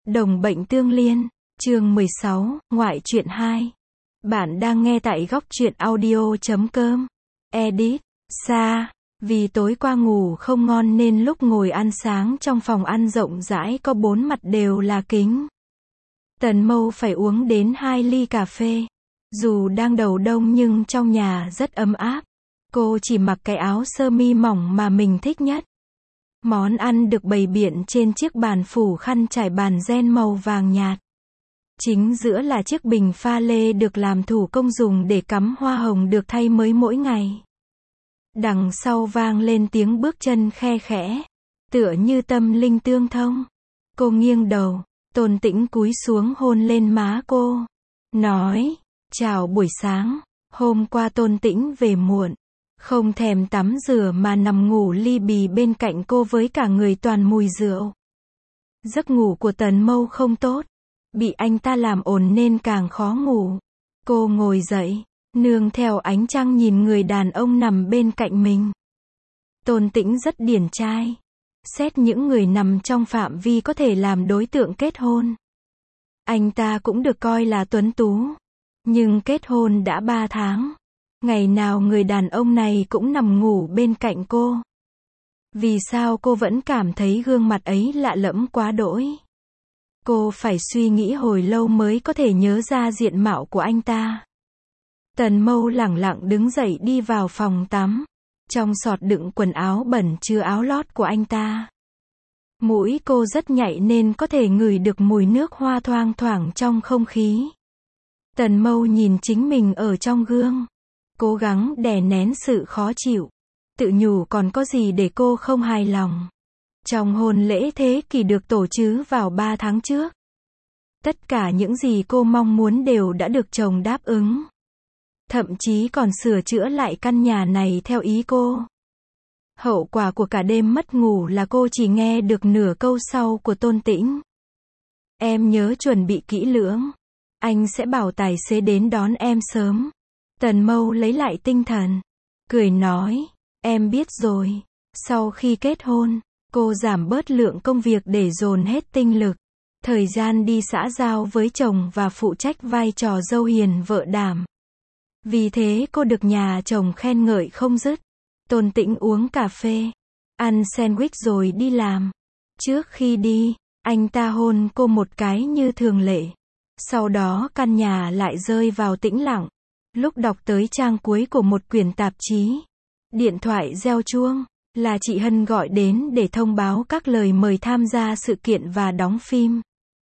Đồng bệnh tương liên, chương 16, ngoại truyện 2. Bạn đang nghe tại góc truyện audio.com. Edit, Sa. Vì tối qua ngủ không ngon nên lúc ngồi ăn sáng trong phòng ăn rộng rãi có 4 mặt đều là kính. Tần Mâu phải uống đến 2 ly cà phê. Dù đang đầu đông nhưng trong nhà rất ấm áp. Cô chỉ mặc cái áo sơ mi mỏng mà mình thích nhất. Món ăn được bày biện trên chiếc bàn phủ khăn trải bàn ren màu vàng nhạt. Chính giữa là chiếc bình pha lê được làm thủ công dùng để cắm hoa hồng được thay mới mỗi ngày. Đằng sau vang lên tiếng bước chân khe khẽ, tựa như tâm linh tương thông. Cô nghiêng đầu, Tôn Tĩnh cúi xuống hôn lên má cô, nói, chào buổi sáng. Hôm qua Tôn Tĩnh về muộn, không thèm tắm rửa mà nằm ngủ li bì bên cạnh cô với cả người toàn mùi rượu. Giấc ngủ của Tần Mâu không tốt, bị anh ta làm ồn nên càng khó ngủ. Cô ngồi dậy, nương theo ánh trăng nhìn người đàn ông nằm bên cạnh mình. Tôn Tĩnh rất điển trai. Xét những người nằm trong phạm vi có thể làm đối tượng kết hôn, anh ta cũng được coi là tuấn tú. Nhưng kết hôn đã 3 tháng. Ngày nào người đàn ông này cũng nằm ngủ bên cạnh cô. Vì sao cô vẫn cảm thấy gương mặt ấy lạ lẫm quá đỗi? Cô phải suy nghĩ hồi lâu mới có thể nhớ ra diện mạo của anh ta. Tần Mâu lẳng lặng đứng dậy đi vào phòng tắm. Trong sọt đựng quần áo bẩn chứa áo lót của anh ta. Mũi cô rất nhạy nên có thể ngửi được mùi nước hoa thoang thoảng trong không khí. Tần Mâu nhìn chính mình ở trong gương, cố gắng đè nén sự khó chịu, tự nhủ còn có gì để cô không hài lòng. Trong hôn lễ thế kỷ được tổ chức vào 3 tháng trước, tất cả những gì cô mong muốn đều đã được chồng đáp ứng. Thậm chí còn sửa chữa lại căn nhà này theo ý cô. Hậu quả của cả đêm mất ngủ là cô chỉ nghe được nửa câu sau của Tôn Tĩnh. Em nhớ chuẩn bị kỹ lưỡng. Anh sẽ bảo tài xế đến đón em sớm. Tần Mâu lấy lại tinh thần, cười nói, em biết rồi. Sau khi kết hôn, cô giảm bớt lượng công việc để dồn hết tinh lực, thời gian đi xã giao với chồng và phụ trách vai trò dâu hiền vợ đảm. Vì thế cô được nhà chồng khen ngợi không dứt. Tôn Tĩnh uống cà phê, ăn sandwich rồi đi làm. Trước khi đi, anh ta hôn cô một cái như thường lệ. Sau đó căn nhà lại rơi vào tĩnh lặng. Lúc đọc tới trang cuối của một quyển tạp chí, điện thoại reo chuông, là chị Hân gọi đến để thông báo các lời mời tham gia sự kiện và đóng phim.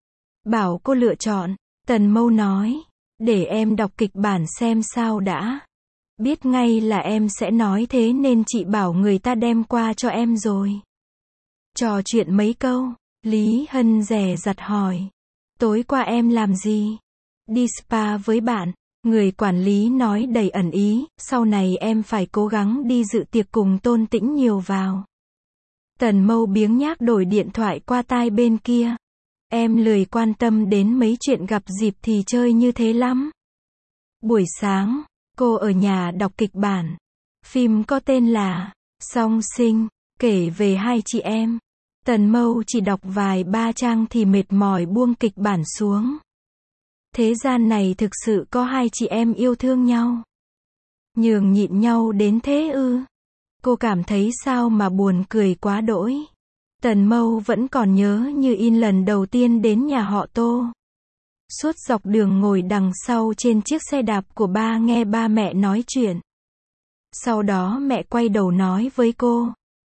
Bảo cô lựa chọn, Tần Mâu nói, để em đọc kịch bản xem sao đã. Biết ngay là em sẽ nói thế nên chị bảo người ta đem qua cho em rồi. Trò chuyện mấy câu, Lý Hân dè dặt hỏi, tối qua em làm gì? Đi spa với bạn. Người quản lý nói đầy ẩn ý, sau này em phải cố gắng đi dự tiệc cùng Tôn Tĩnh nhiều vào. Tần Mâu biếng nhác đổi điện thoại qua tai bên kia. Em lười quan tâm đến mấy chuyện gặp dịp thì chơi như thế lắm. Buổi sáng, cô ở nhà đọc kịch bản. Phim có tên là Song Sinh, kể về 2 chị em. Tần Mâu chỉ đọc vài 3 trang thì mệt mỏi buông kịch bản xuống. Thế gian này thực sự có 2 chị em yêu thương nhau, nhường nhịn nhau đến thế ư? Cô cảm thấy sao mà buồn cười quá đỗi. Tần Mâu vẫn còn nhớ như in lần đầu tiên đến nhà họ Tô. Suốt dọc đường ngồi đằng sau trên chiếc xe đạp của ba nghe ba mẹ nói chuyện. Sau đó mẹ quay đầu nói với cô,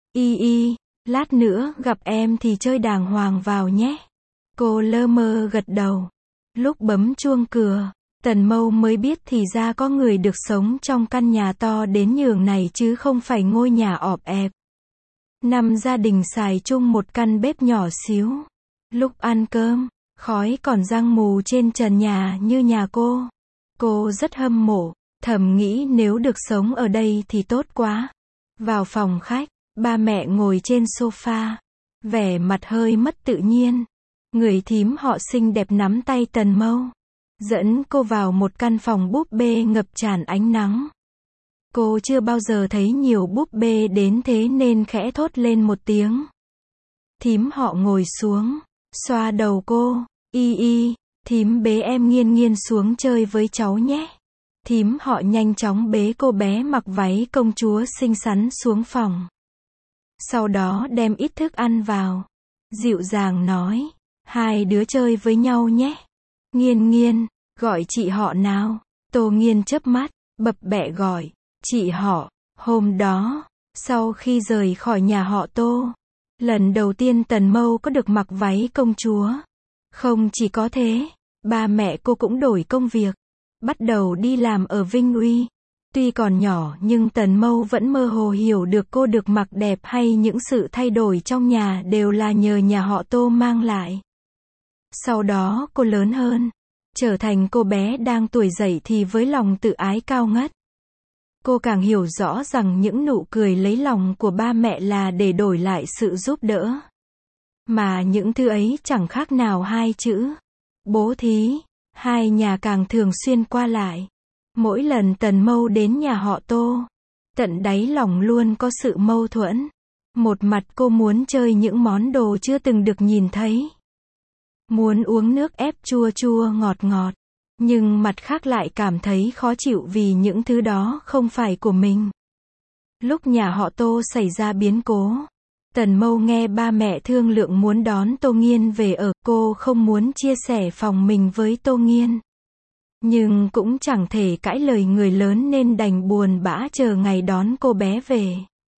Y, lát nữa gặp em thì chơi đàng hoàng vào nhé. Cô lơ mơ gật đầu. Lúc bấm chuông cửa, Tần Mâu mới biết thì ra có người được sống trong căn nhà to đến nhường này chứ không phải ngôi nhà ọp ẹp. 5 gia đình xài chung một căn bếp nhỏ xíu. Lúc ăn cơm, khói còn giăng mù trên trần nhà như nhà cô. Cô rất hâm mộ, thầm nghĩ nếu được sống ở đây thì tốt quá. Vào phòng khách, ba mẹ ngồi trên sofa, vẻ mặt hơi mất tự nhiên. Người thím họ xinh đẹp nắm tay Tần Mâu, dẫn cô vào một căn phòng búp bê ngập tràn ánh nắng. Cô chưa bao giờ thấy nhiều búp bê đến thế nên khẽ thốt lên một tiếng. Thím họ ngồi xuống, xoa đầu cô. Y, thím bế em Nghiên Nghiên xuống chơi với cháu nhé. Thím họ nhanh chóng bế cô bé mặc váy công chúa xinh xắn xuống phòng. Sau đó đem ít thức ăn vào. Dịu dàng nói, hai đứa chơi với nhau nhé. Nghiên Nghiên, gọi chị họ nào. Tô Nghiên chớp mắt, bập bẹ gọi, chị họ. Hôm đó, sau khi rời khỏi nhà họ Tô, lần đầu tiên Tần Mâu có được mặc váy công chúa. Không chỉ có thế, ba mẹ cô cũng đổi công việc, bắt đầu đi làm ở Vinh Uy. Tuy còn nhỏ nhưng Tần Mâu vẫn mơ hồ hiểu được cô được mặc đẹp hay những sự thay đổi trong nhà đều là nhờ nhà họ Tô mang lại. Sau đó cô lớn hơn, trở thành cô bé đang tuổi dậy thì với lòng tự ái cao ngất. Cô càng hiểu rõ rằng những nụ cười lấy lòng của ba mẹ là để đổi lại sự giúp đỡ. Mà những thứ ấy chẳng khác nào hai chữ bố thí. Hai nhà càng thường xuyên qua lại. Mỗi lần Tần Mâu đến nhà họ Tô, tận đáy lòng luôn có sự mâu thuẫn. Một mặt cô muốn chơi những món đồ chưa từng được nhìn thấy, muốn uống nước ép chua chua ngọt ngọt, nhưng mặt khác lại cảm thấy khó chịu vì những thứ đó không phải của mình. Lúc nhà họ Tô xảy ra biến cố, Tần Mâu nghe ba mẹ thương lượng muốn đón Tô Nghiên về ở, cô không muốn chia sẻ phòng mình với Tô Nghiên. Nhưng cũng chẳng thể cãi lời người lớn nên đành buồn bã chờ ngày đón cô bé về.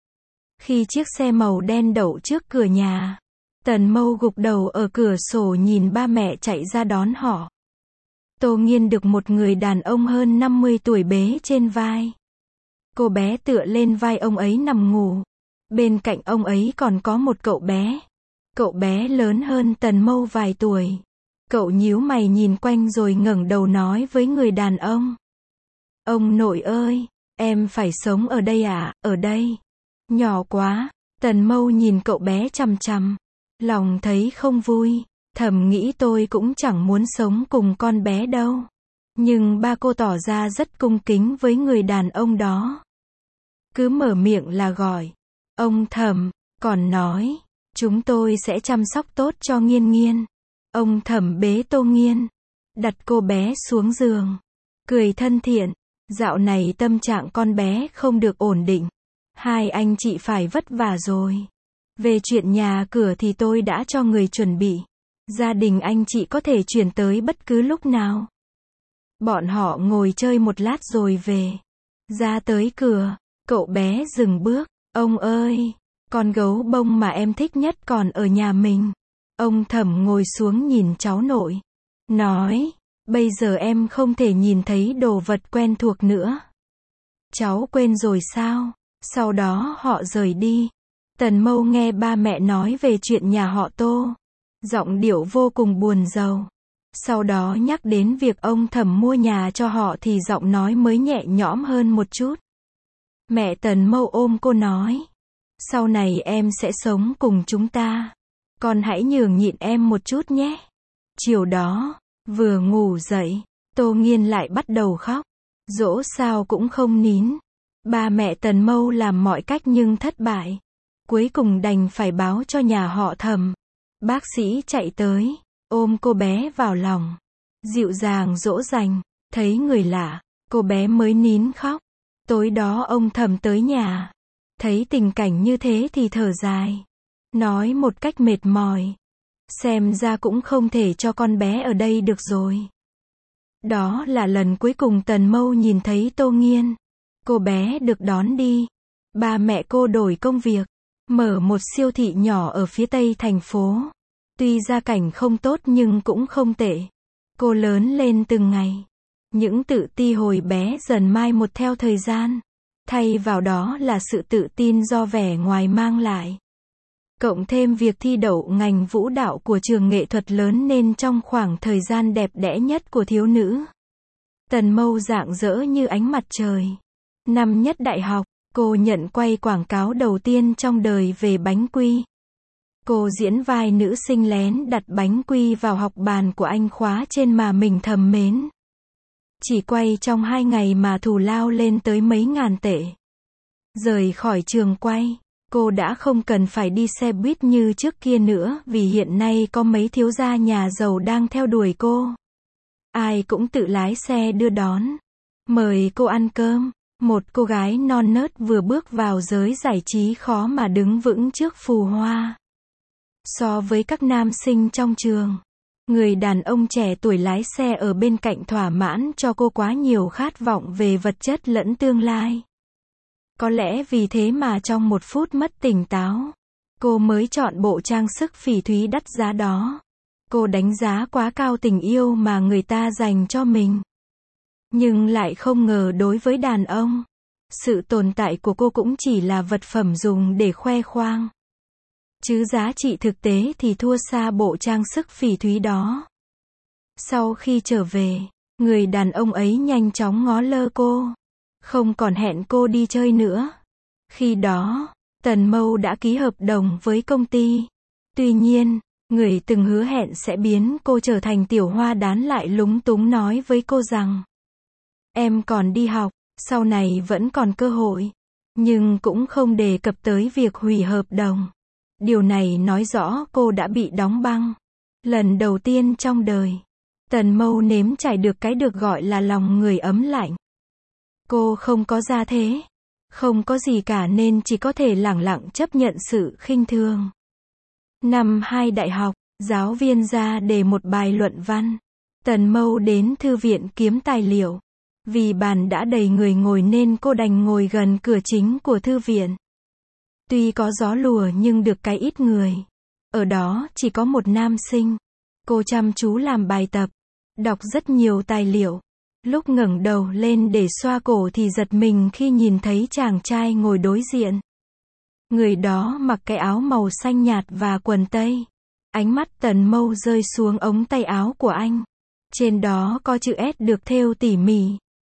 Khi chiếc xe màu đen đậu trước cửa nhà, Tần Mâu gục đầu ở cửa sổ nhìn ba mẹ chạy ra đón họ. Tô Nghiên được một người đàn ông hơn 50 tuổi bế trên vai. Cô bé tựa lên vai ông ấy nằm ngủ. Bên cạnh ông ấy còn có một cậu bé. Cậu bé lớn hơn Tần Mâu vài tuổi. Cậu nhíu mày nhìn quanh rồi ngẩng đầu nói với người đàn ông. Ông nội ơi, em phải sống ở đây à, ở đây. Nhỏ quá. Tần Mâu nhìn cậu bé chằm chằm. Lòng thấy không vui. Thầm nghĩ tôi cũng chẳng muốn sống cùng con bé đâu. Nhưng ba cô tỏ ra rất cung kính với người đàn ông đó. Cứ mở miệng là gọi ông Thẩm, còn nói, chúng tôi sẽ chăm sóc tốt cho Nghiên Nghiên. Ông Thẩm bế Tô Nghiên, đặt cô bé xuống giường, cười thân thiện. Dạo này tâm trạng con bé không được ổn định. Hai anh chị phải vất vả rồi. Về chuyện nhà cửa thì tôi đã cho người chuẩn bị. Gia đình anh chị có thể chuyển tới bất cứ lúc nào. Bọn họ ngồi chơi một lát rồi về. Ra tới cửa, cậu bé dừng bước. Ông ơi, con gấu bông mà em thích nhất còn ở nhà mình. Ông Thẩm ngồi xuống nhìn cháu nội. Nói, bây giờ em không thể nhìn thấy đồ vật quen thuộc nữa. Cháu quên rồi sao? Sau đó họ rời đi. Tần Mâu nghe ba mẹ nói về chuyện nhà họ Tô. Giọng điệu vô cùng buồn rầu. Sau đó nhắc đến việc ông Thẩm mua nhà cho họ thì giọng nói mới nhẹ nhõm hơn một chút. Mẹ Tần Mâu ôm cô nói. Sau này em sẽ sống cùng chúng ta. Con hãy nhường nhịn em một chút nhé. Chiều đó, vừa ngủ dậy, Tô Nghiên lại bắt đầu khóc. Dỗ sao cũng không nín. Ba mẹ Tần Mâu làm mọi cách nhưng thất bại. Cuối cùng đành phải báo cho nhà họ Thẩm. Bác sĩ chạy tới, ôm cô bé vào lòng. Dịu dàng dỗ dành, thấy người lạ, cô bé mới nín khóc. Tối đó ông Thẩm tới nhà. Thấy tình cảnh như thế thì thở dài. Nói một cách mệt mỏi. Xem ra cũng không thể cho con bé ở đây được rồi. Đó là lần cuối cùng Tần Mâu nhìn thấy Tô Nghiên. Cô bé được đón đi. Ba mẹ cô đổi công việc. Mở một siêu thị nhỏ ở phía tây thành phố. Tuy gia cảnh không tốt nhưng cũng không tệ. Cô lớn lên từng ngày. Những tự ti hồi bé dần mai một theo thời gian. Thay vào đó là sự tự tin do vẻ ngoài mang lại. Cộng thêm việc thi đậu ngành vũ đạo của trường nghệ thuật lớn nên trong khoảng thời gian đẹp đẽ nhất của thiếu nữ. Tần Mâu rạng rỡ như ánh mặt trời. Năm nhất đại học, cô nhận quay quảng cáo đầu tiên trong đời về bánh quy. Cô diễn vai nữ sinh lén đặt bánh quy vào học bàn của anh khóa trên mà mình thầm mến. Chỉ quay trong 2 ngày mà thù lao lên tới mấy ngàn tệ. Rời khỏi trường quay, Cô đã không cần phải đi xe buýt như trước kia nữa, vì hiện nay có mấy thiếu gia nhà giàu đang theo đuổi cô. Ai cũng tự lái xe đưa đón, mời cô ăn cơm. Một cô gái non nớt vừa bước vào giới giải trí khó mà đứng vững trước phù hoa. So với các nam sinh trong trường, người đàn ông trẻ tuổi lái xe ở bên cạnh thỏa mãn cho cô quá nhiều khát vọng về vật chất lẫn tương lai. Có lẽ vì thế mà trong một phút mất tỉnh táo, cô mới chọn bộ trang sức phỉ thúy đắt giá đó. Cô đánh giá quá cao tình yêu mà người ta dành cho mình. Nhưng lại không ngờ đối với đàn ông, sự tồn tại của cô cũng chỉ là vật phẩm dùng để khoe khoang. Chứ giá trị thực tế thì thua xa bộ trang sức phỉ thúy đó. Sau khi trở về, người đàn ông ấy nhanh chóng ngó lơ cô, không còn hẹn cô đi chơi nữa. Khi đó, Tần Mâu đã ký hợp đồng với công ty. Tuy nhiên, người từng hứa hẹn sẽ biến cô trở thành tiểu hoa đán lại lúng túng nói với cô rằng: em còn đi học, sau này vẫn còn cơ hội. Nhưng cũng không đề cập tới việc hủy hợp đồng. Điều này nói rõ cô đã bị đóng băng. Lần đầu tiên trong đời, Tần Mâu nếm trải được cái được gọi là lòng người ấm lạnh. Cô không có gia thế, không có gì cả nên chỉ có thể lẳng lặng chấp nhận sự khinh thường. Năm 2 đại học, giáo viên ra đề một bài luận văn. Tần Mâu đến thư viện kiếm tài liệu. Vì bàn đã đầy người ngồi nên cô đành ngồi gần cửa chính của thư viện. Tuy có gió lùa nhưng được cái ít người. Ở đó chỉ có một nam sinh. Cô chăm chú làm bài tập, đọc rất nhiều tài liệu. Lúc ngẩng đầu lên để xoa cổ thì giật mình khi nhìn thấy chàng trai ngồi đối diện. Người đó mặc cái áo màu xanh nhạt và quần tây. Ánh mắt Tần Mâu rơi xuống ống tay áo của anh. Trên đó có chữ S được thêu tỉ mỉ.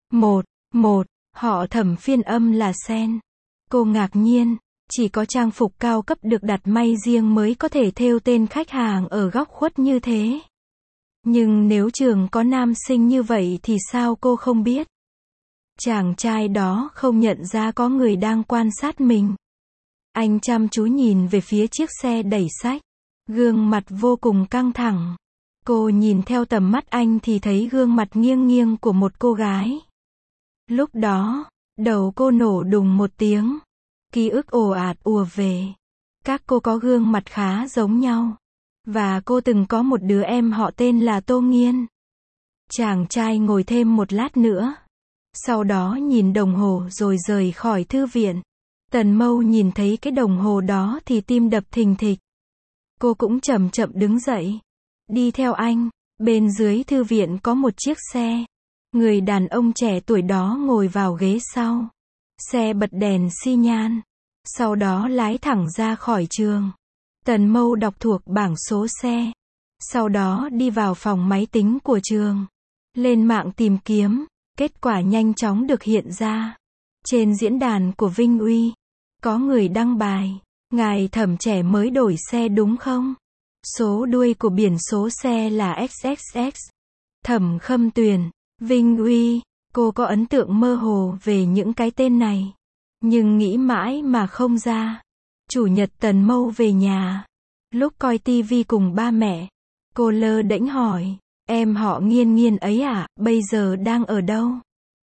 Một, họ Thẩm phiên âm là sen. Cô ngạc nhiên, chỉ có trang phục cao cấp được đặt may riêng mới có thể thêu tên khách hàng ở góc khuất như thế. Nhưng nếu trường có nam sinh như vậy thì sao cô không biết? Chàng trai đó không nhận ra có người đang quan sát mình. Anh chăm chú nhìn về phía chiếc xe đẩy sách. Gương mặt vô cùng căng thẳng. Cô nhìn theo tầm mắt anh thì thấy gương mặt nghiêng nghiêng của một cô gái. Lúc đó, đầu cô nổ đùng một tiếng. Ký ức ồ ạt ùa về. Các cô có gương mặt khá giống nhau. Và cô từng có một đứa em họ tên là Tô Nghiên. Chàng trai ngồi thêm một lát nữa. Sau đó nhìn đồng hồ rồi rời khỏi thư viện. Tần Mâu nhìn thấy cái đồng hồ đó thì tim đập thình thịch. Cô cũng chậm chậm đứng dậy. Đi theo anh. Bên dưới thư viện có một chiếc xe. Người đàn ông trẻ tuổi đó ngồi vào ghế sau. Xe bật đèn xi nhan. Sau đó lái thẳng ra khỏi trường. Tần Mâu đọc thuộc bảng số xe. Sau đó đi vào phòng máy tính của trường. Lên mạng tìm kiếm. Kết quả nhanh chóng được hiện ra. Trên diễn đàn của Vinh Uy, có người đăng bài. Ngài Thẩm trẻ mới đổi xe đúng không? Số đuôi của biển số xe là XXX. Thẩm Khâm Tuyền, Vinh Uy. Cô có ấn tượng mơ hồ về những cái tên này. Nhưng nghĩ mãi mà không ra. Chủ nhật Tần Mâu về nhà. Lúc coi tivi cùng ba mẹ, cô lơ đễnh hỏi, em họ Nghiên Nghiên ấy à, bây giờ đang ở đâu?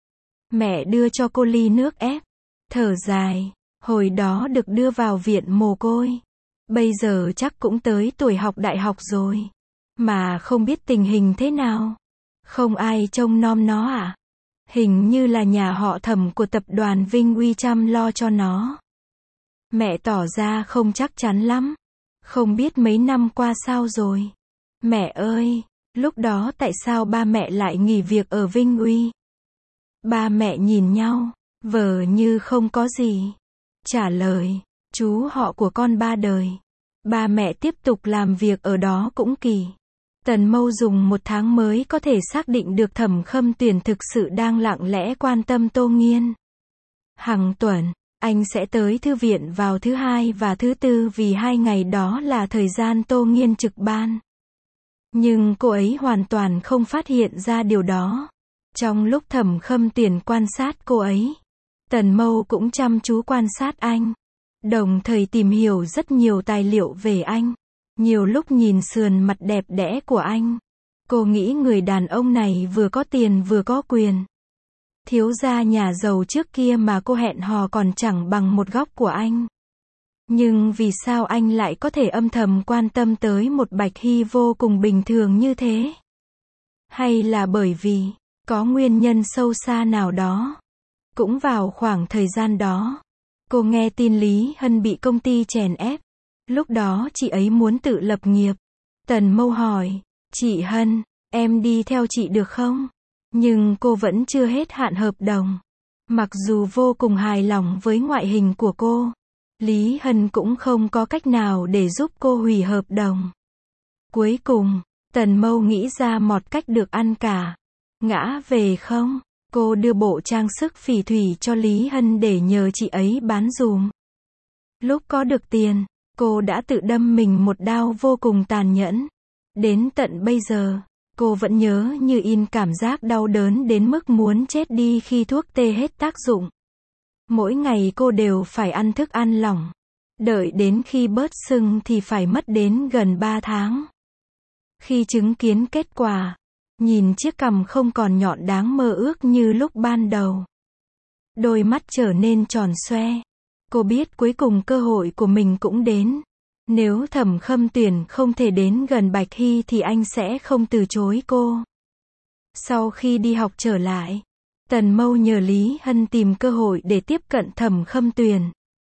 Mẹ đưa cho cô ly nước ép. Thở dài, hồi đó được đưa vào viện mồ côi. Bây giờ chắc cũng tới tuổi học đại học rồi. Mà không biết tình hình thế nào. Không ai trông nom nó à? Hình như là nhà họ Thẩm của tập đoàn Vinh Uy chăm lo cho nó. Mẹ tỏ ra không chắc chắn lắm. Không biết mấy năm qua sao rồi. Mẹ ơi, lúc đó tại sao ba mẹ lại nghỉ việc ở Vinh Uy? Ba mẹ nhìn nhau, vờ như không có gì. Trả lời, chú họ của con 3 đời. Ba mẹ tiếp tục làm việc ở đó cũng kỳ. Tần Mâu dùng 1 tháng mới có thể xác định được Thẩm Khâm Tuyền thực sự đang lặng lẽ quan tâm Tô Nghiên. Hàng tuần, anh sẽ tới thư viện vào thứ Hai và thứ Tư vì 2 ngày đó là thời gian Tô Nghiên trực ban. Nhưng cô ấy hoàn toàn không phát hiện ra điều đó. Trong lúc Thẩm Khâm Tuyền quan sát cô ấy, Tần Mâu cũng chăm chú quan sát anh. đồng thời tìm hiểu rất nhiều tài liệu về anh. Nhiều lúc nhìn sườn mặt đẹp đẽ của anh, cô nghĩ người đàn ông này vừa có tiền vừa có quyền. Thiếu gia nhà giàu trước kia mà cô hẹn hò còn chẳng bằng một góc của anh. Nhưng vì sao anh lại có thể âm thầm quan tâm tới một Bạch Hy vô cùng bình thường như thế? Hay là bởi vì có nguyên nhân sâu xa nào đó? Cũng vào khoảng thời gian đó, cô nghe tin Lý Hân bị công ty chèn ép. Lúc đó chị ấy muốn tự lập nghiệp. Tần Mâu hỏi, chị Hân, em đi theo chị được không? Nhưng cô vẫn chưa hết hạn hợp đồng. Mặc dù vô cùng hài lòng với ngoại hình của cô, Lý Hân cũng không có cách nào để giúp cô hủy hợp đồng. Cuối cùng, Tần Mâu nghĩ ra một cách được ăn cả ngã về không. Cô đưa bộ trang sức phỉ thủy cho Lý Hân để nhờ chị ấy bán dùm. Lúc có được tiền, cô đã tự đâm mình một đao vô cùng tàn nhẫn. Đến tận bây giờ, cô vẫn nhớ như in cảm giác đau đớn đến mức muốn chết đi khi thuốc tê hết tác dụng. Mỗi ngày cô đều phải ăn thức ăn lỏng. Đợi đến khi bớt sưng thì phải mất đến gần 3 tháng. Khi chứng kiến kết quả, nhìn chiếc cằm không còn nhọn đáng mơ ước như lúc ban đầu. Đôi mắt trở nên tròn xoe. Cô biết cuối cùng cơ hội của mình cũng đến. Nếu Thẩm Khâm Tuyển không thể đến gần Bạch Hy thì anh sẽ không từ chối cô. Sau khi đi học trở lại, Tần Mâu nhờ Lý Hân tìm cơ hội để tiếp cận Thẩm Khâm Tuyển.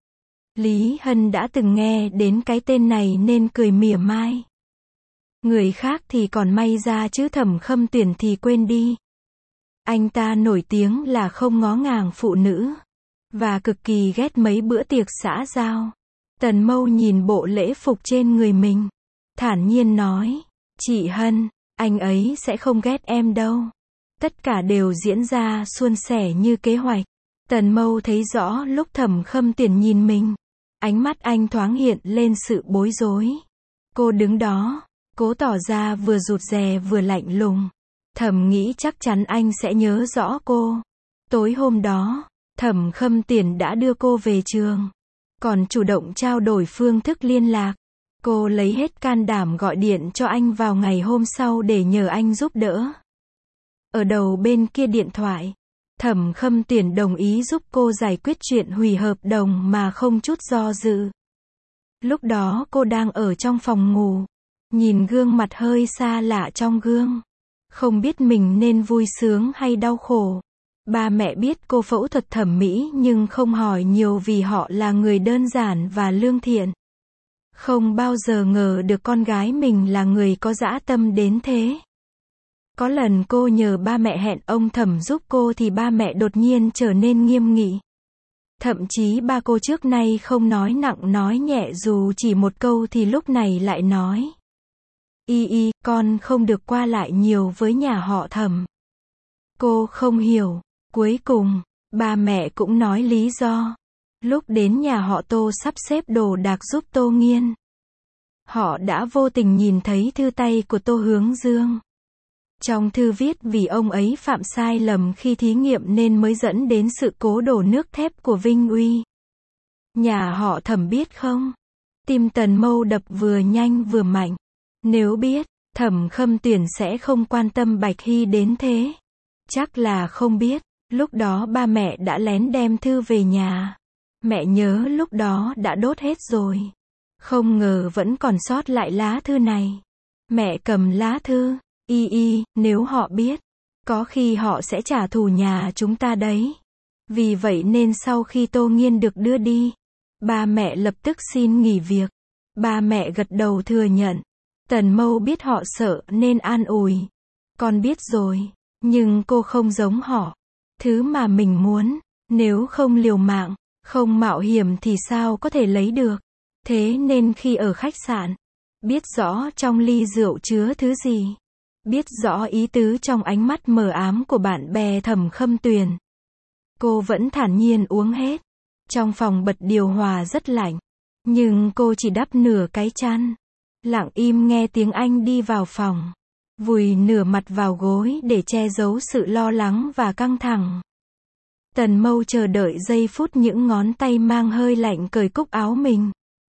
Lý Hân đã từng nghe đến cái tên này nên cười mỉa mai. Người khác thì còn may ra chứ Thẩm Khâm Tuyển thì quên đi. Anh ta nổi tiếng là không ngó ngàng phụ nữ, và cực kỳ ghét mấy bữa tiệc xã giao. Tần Mâu nhìn bộ lễ phục trên người mình, thản nhiên nói, chị Hân, anh ấy sẽ không ghét em đâu. Tất cả đều diễn ra suôn sẻ như kế hoạch. Tần Mâu thấy rõ lúc Thẩm Khâm Tuyển nhìn mình, ánh mắt anh thoáng hiện lên sự bối rối. Cô đứng đó, cố tỏ ra vừa rụt rè vừa lạnh lùng. Thầm nghĩ chắc chắn anh sẽ nhớ rõ cô. Tối hôm đó, Thẩm Khâm Tuyển đã đưa cô về trường, còn chủ động trao đổi phương thức liên lạc. Cô lấy hết can đảm gọi điện cho anh vào ngày hôm sau để nhờ anh giúp đỡ. Ở đầu bên kia điện thoại, Thẩm Khâm Tuyển đồng ý giúp cô giải quyết chuyện hủy hợp đồng mà không chút do dự. Lúc đó cô đang ở trong phòng ngủ, nhìn gương mặt hơi xa lạ trong gương. Không biết mình nên vui sướng hay đau khổ. Ba mẹ biết cô phẫu thuật thẩm mỹ nhưng không hỏi nhiều vì họ là người đơn giản và lương thiện. Không bao giờ ngờ được con gái mình là người có dã tâm đến thế. Có lần cô nhờ ba mẹ hẹn ông Thẩm giúp cô thì ba mẹ đột nhiên trở nên nghiêm nghị. Thậm chí ba cô trước nay không nói nặng nói nhẹ dù chỉ một câu thì lúc này lại nói. Con không được qua lại nhiều với nhà họ Thẩm. Cô không hiểu. Cuối cùng, ba mẹ cũng nói lý do. Lúc đến nhà họ Tô sắp xếp đồ đạc giúp Tô Nghiên, họ đã vô tình nhìn thấy thư tay của Tô Hướng Dương. Trong thư viết vì ông ấy phạm sai lầm khi thí nghiệm nên mới dẫn đến sự cố đổ nước thép của Vinh Uy. Nhà họ Thẩm biết không? Tim Tần Mâu đập vừa nhanh vừa mạnh. Nếu biết, Thẩm Khâm Tuyển sẽ không quan tâm Bạch Hy đến thế. Chắc là không biết. Lúc đó ba mẹ đã lén đem thư về nhà. Mẹ nhớ lúc đó đã đốt hết rồi. Không ngờ vẫn còn sót lại lá thư này. Mẹ cầm lá thư. Nếu họ biết, có khi họ sẽ trả thù nhà chúng ta đấy. Vì vậy nên sau khi Tô Nghiên được đưa đi, ba mẹ lập tức xin nghỉ việc. Ba mẹ gật đầu thừa nhận. Tần Mâu biết họ sợ nên an ủi. Con biết rồi, nhưng cô không giống họ. Thứ mà mình muốn, nếu không liều mạng, không mạo hiểm thì sao có thể lấy được. Thế nên khi ở khách sạn, biết rõ trong ly rượu chứa thứ gì, biết rõ ý tứ trong ánh mắt mờ ám của bạn bè Thẩm Khâm Tuyển, cô vẫn thản nhiên uống hết. Trong phòng bật điều hòa rất lạnh, nhưng cô chỉ đắp nửa cái chăn, lặng im nghe tiếng anh đi vào phòng, vùi nửa mặt vào gối để che giấu sự lo lắng và căng thẳng. Tần Mâu chờ đợi giây phút những ngón tay mang hơi lạnh cởi cúc áo mình.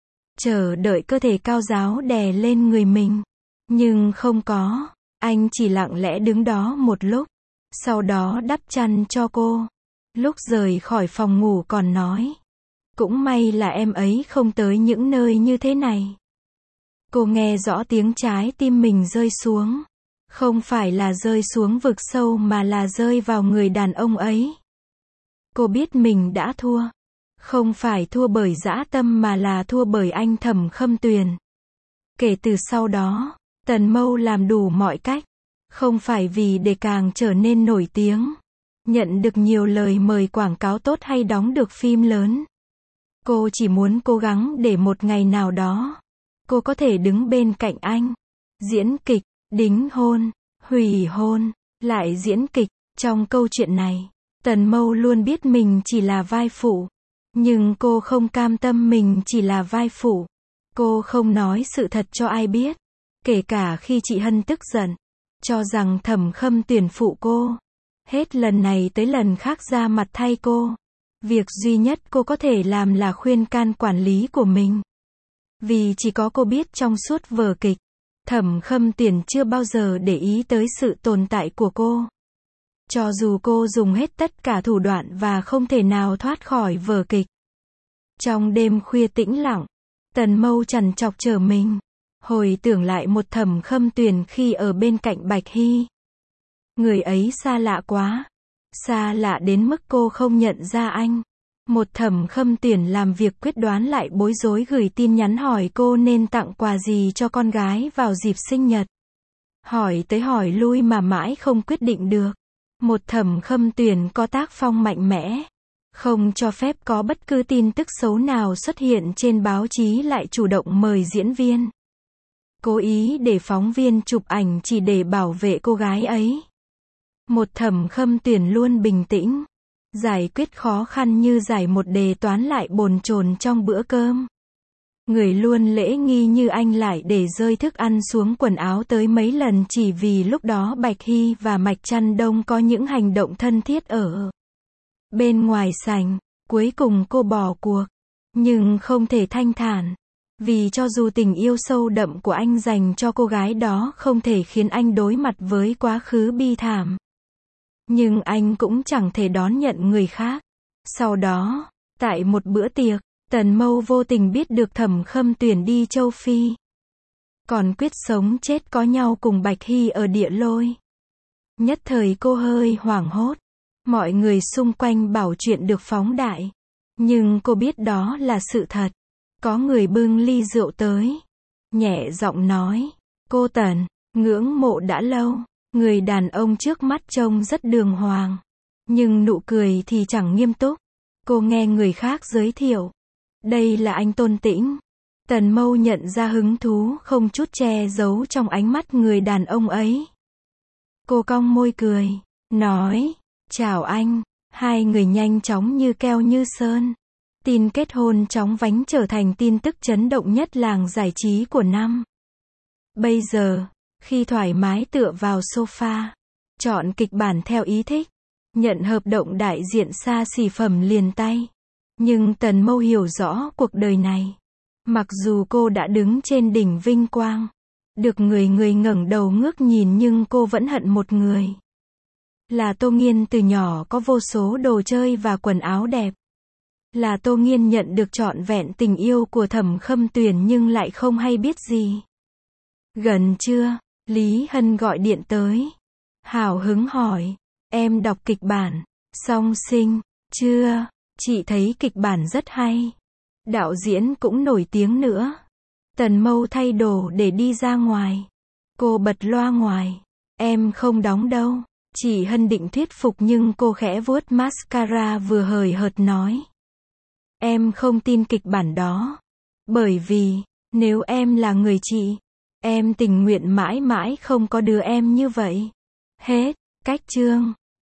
Chờ đợi cơ thể cao ráo đè lên người mình. Nhưng không có. Anh chỉ lặng lẽ đứng đó một lúc. Sau đó đắp chăn cho cô. Lúc rời khỏi phòng ngủ còn nói. Cũng may là em ấy không tới những nơi như thế này. Cô nghe rõ tiếng trái tim mình rơi xuống. Không phải là rơi xuống vực sâu mà là rơi vào người đàn ông ấy. Cô biết mình đã thua. Không phải thua bởi dã tâm mà là thua bởi anh Thẩm Khâm Tuyền. Kể từ sau đó, Tần Mâu làm đủ mọi cách. Không phải vì để càng trở nên nổi tiếng. Nhận được nhiều lời mời quảng cáo tốt hay đóng được phim lớn. Cô chỉ muốn cố gắng để một ngày nào đó, cô có thể đứng bên cạnh anh. Diễn kịch, đính hôn, hủy hôn, lại diễn kịch. Trong câu chuyện này, Tần Mâu luôn biết mình chỉ là vai phụ. Nhưng cô không cam tâm mình chỉ là vai phụ. Cô không nói sự thật cho ai biết. Kể cả khi chị Hân tức giận, cho rằng Thẩm Khâm Tuyền phụ cô. Hết lần này tới lần khác ra mặt thay cô. Việc duy nhất cô có thể làm là khuyên can quản lý của mình. Vì chỉ có cô biết trong suốt vở kịch, Thẩm Khâm Tuyền chưa bao giờ để ý tới sự tồn tại của cô. Cho dù cô dùng hết tất cả thủ đoạn và không thể nào thoát khỏi vở kịch. Trong đêm khuya tĩnh lặng, Tần Mâu trằn trọc trở mình. Hồi tưởng lại một Thẩm Khâm Tuyền khi ở bên cạnh Bạch Hy. Người ấy xa lạ quá. Xa lạ đến mức cô không nhận ra anh. Một Thẩm Khâm Tuyền làm việc quyết đoán lại bối rối gửi tin nhắn hỏi cô nên tặng quà gì cho con gái vào dịp sinh nhật. Hỏi tới hỏi lui mà mãi không quyết định được. Một Thẩm Khâm Tuyền có tác phong mạnh mẽ. Không cho phép có bất cứ tin tức xấu nào xuất hiện trên báo chí lại chủ động mời diễn viên. Cố ý để phóng viên chụp ảnh chỉ để bảo vệ cô gái ấy. Một Thẩm Khâm Tuyền luôn bình tĩnh. Giải quyết khó khăn như giải một đề toán lại bồn chồn trong bữa cơm. Người luôn lễ nghi như anh lại để rơi thức ăn xuống quần áo tới mấy lần chỉ vì lúc đó Bạch Hy và Mạch Trăn Đông có những hành động thân thiết ở bên ngoài sảnh. Cuối cùng cô bỏ cuộc. Nhưng không thể thanh thản. Vì cho dù tình yêu sâu đậm của anh dành cho cô gái đó không thể khiến anh đối mặt với quá khứ bi thảm. Nhưng anh cũng chẳng thể đón nhận người khác. Sau đó, tại một bữa tiệc, Tần Mâu vô tình biết được Thẩm Khâm Tuyền đi châu Phi. Còn quyết sống chết có nhau cùng Bạch Hy ở Địa Lôi. Nhất thời cô hơi hoảng hốt. Mọi người xung quanh bảo chuyện được phóng đại. Nhưng cô biết đó là sự thật. Có người bưng ly rượu tới. Nhẹ giọng nói. Cô Tần, ngưỡng mộ đã lâu. Người đàn ông trước mắt trông rất đường hoàng. Nhưng nụ cười thì chẳng nghiêm túc. Cô nghe người khác giới thiệu. Đây là anh Tôn Tĩnh. Tần Mâu nhận ra hứng thú không chút che giấu trong ánh mắt người đàn ông ấy. Cô cong môi cười. Nói. Chào anh. Hai người nhanh chóng như keo như sơn. Tin kết hôn chóng vánh trở thành tin tức chấn động nhất làng giải trí của năm. Bây giờ, khi thoải mái tựa vào sofa, chọn kịch bản theo ý thích, nhận hợp đồng đại diện xa xỉ phẩm liền tay. Nhưng Tần Mâu hiểu rõ cuộc đời này. Mặc dù cô đã đứng trên đỉnh vinh quang, được người người ngẩng đầu ngước nhìn nhưng cô vẫn hận một người. Là Tô Nghiên từ nhỏ có vô số đồ chơi và quần áo đẹp. Là Tô Nghiên nhận được trọn vẹn tình yêu của Thẩm Khâm Tuyền nhưng lại không hay biết gì. Gần trưa, Lý Hân gọi điện tới. Hào hứng hỏi, em đọc kịch bản, song sinh, chưa? Chị thấy kịch bản rất hay. Đạo diễn cũng nổi tiếng nữa. Tần Mâu thay đồ để đi ra ngoài. Cô bật loa ngoài. Em không đóng đâu. Chị Hân định thuyết phục nhưng cô khẽ vuốt mascara vừa hời hợt nói. Em không tin kịch bản đó. Bởi vì, nếu em là người chị, em tình nguyện mãi mãi không có đứa em như vậy. Hết, cách chương.